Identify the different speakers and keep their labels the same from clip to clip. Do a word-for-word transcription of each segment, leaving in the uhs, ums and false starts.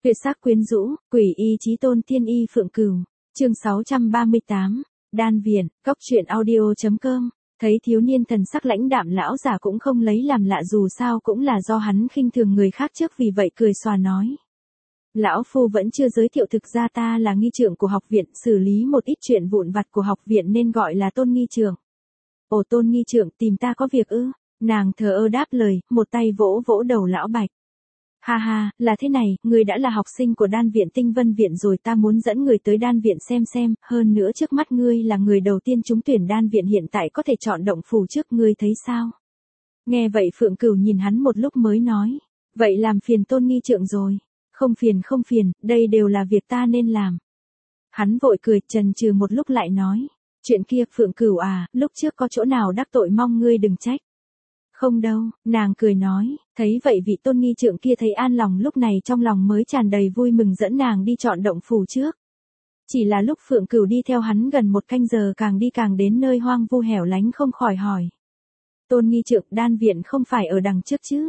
Speaker 1: Tuyệt sắc quyến rũ, quỷ y chí tôn tiên y phượng cửu. Chương sáu trăm ba mươi tám, Đan viện, góc truyện audio.com. Thấy thiếu niên thần sắc lãnh đạm lão giả cũng không lấy làm lạ, dù sao cũng là do hắn khinh thường người khác trước, vì vậy cười xòa nói: Lão phu vẫn chưa giới thiệu, thực ra ta là nghi trưởng của học viện, xử lý một ít chuyện vụn vặt của học viện nên gọi là Tôn nghi trưởng. Ồ, Tôn nghi trưởng tìm ta có việc ư? Nàng thờ ơ đáp lời, một tay vỗ vỗ đầu lão Bạch. Ha ha, là thế này, người đã là học sinh của đan viện Tinh Vân viện rồi, ta muốn dẫn người tới đan viện xem xem, hơn nữa trước mắt ngươi là người đầu tiên trúng tuyển đan viện, hiện tại có thể chọn động phủ trước, ngươi thấy sao? Nghe vậy Phượng Cửu nhìn hắn một lúc mới nói: Vậy làm phiền Tôn nghi trưởng rồi. Không phiền không phiền, đây đều là việc ta nên làm. Hắn vội cười, chần chừ một lúc lại nói: Chuyện kia Phượng Cửu à, lúc trước có chỗ nào đắc tội mong ngươi đừng trách. Không đâu, nàng cười nói. Thấy vậy vị Tôn nghi trưởng kia thấy an lòng, lúc này trong lòng mới tràn đầy vui mừng, dẫn nàng đi chọn động phủ trước. Chỉ là lúc Phượng Cửu đi theo hắn gần một canh giờ, càng đi càng đến nơi hoang vu hẻo lánh, không khỏi hỏi: Tôn nghi trưởng, đan viện không phải ở đằng trước chứ?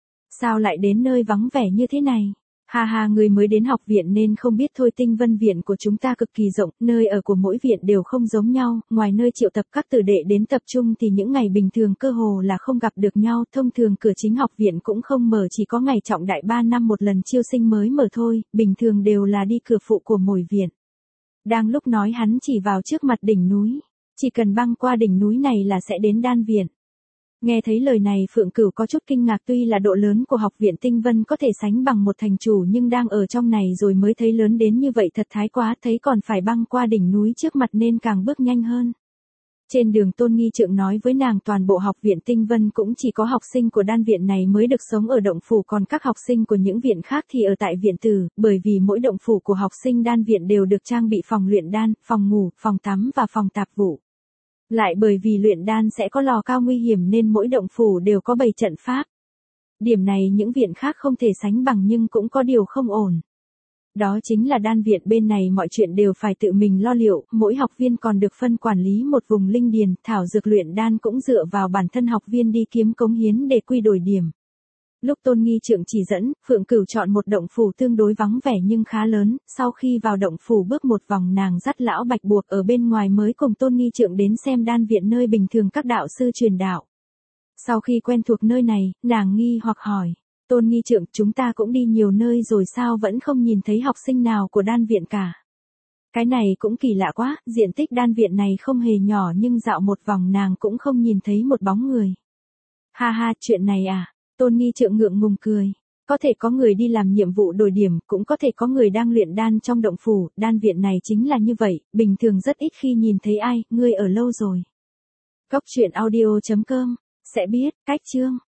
Speaker 1: Sao lại đến nơi vắng vẻ như thế này? Ha ha, người mới đến học viện nên không biết thôi, Tinh Vân viện của chúng ta cực kỳ rộng, nơi ở của mỗi viện đều không giống nhau, ngoài nơi triệu tập các tử đệ đến tập trung thì những ngày bình thường cơ hồ là không gặp được nhau, thông thường cửa chính học viện cũng không mở, chỉ có ngày trọng đại ba năm một lần chiêu sinh mới mở thôi, bình thường đều là đi cửa phụ của mỗi viện. Đang lúc nói, hắn chỉ vào trước mặt đỉnh núi, chỉ cần băng qua đỉnh núi này là sẽ đến đan viện. Nghe thấy lời này Phượng Cửu có chút kinh ngạc, tuy là độ lớn của học viện Tinh Vân có thể sánh bằng một thành chủ, nhưng đang ở trong này rồi mới thấy lớn đến như vậy thật thái quá, thấy còn phải băng qua đỉnh núi trước mặt nên càng bước nhanh hơn. Trên đường Tôn nghi trưởng nói với nàng toàn bộ học viện Tinh Vân cũng chỉ có học sinh của đan viện này mới được sống ở động phủ, còn các học sinh của những viện khác thì ở tại viện tử, bởi vì mỗi động phủ của học sinh đan viện đều được trang bị phòng luyện đan, phòng ngủ, phòng tắm và phòng tạp vụ. Lại bởi vì luyện đan sẽ có lò cao nguy hiểm nên mỗi động phủ đều có bày trận pháp. Điểm này những viện khác không thể sánh bằng, nhưng cũng có điều không ổn. Đó chính là đan viện bên này mọi chuyện đều phải tự mình lo liệu, mỗi học viên còn được phân quản lý một vùng linh điền, thảo dược luyện đan cũng dựa vào bản thân học viên đi kiếm cống hiến để quy đổi điểm. Lúc Tôn nghi trưởng chỉ dẫn, Phượng Cửu chọn một động phủ tương đối vắng vẻ nhưng khá lớn, sau khi vào động phủ bước một vòng, nàng dắt lão Bạch buộc ở bên ngoài mới cùng Tôn nghi trưởng đến xem đan viện, nơi bình thường các đạo sư truyền đạo. Sau khi quen thuộc nơi này, nàng nghi hoặc hỏi: Tôn nghi trưởng, chúng ta cũng đi nhiều nơi rồi sao vẫn không nhìn thấy học sinh nào của đan viện cả? Cái này cũng kỳ lạ quá, diện tích đan viện này không hề nhỏ nhưng dạo một vòng nàng cũng không nhìn thấy một bóng người. Ha ha, chuyện này à? Tôn nghi trưởng ngượng ngùng cười. Có thể có người đi làm nhiệm vụ đổi điểm, cũng có thể có người đang luyện đan trong động phủ, đan viện này chính là như vậy, bình thường rất ít khi nhìn thấy ai, ngươi ở lâu rồi. Góc truyện audio.com sẽ biết, cách chương.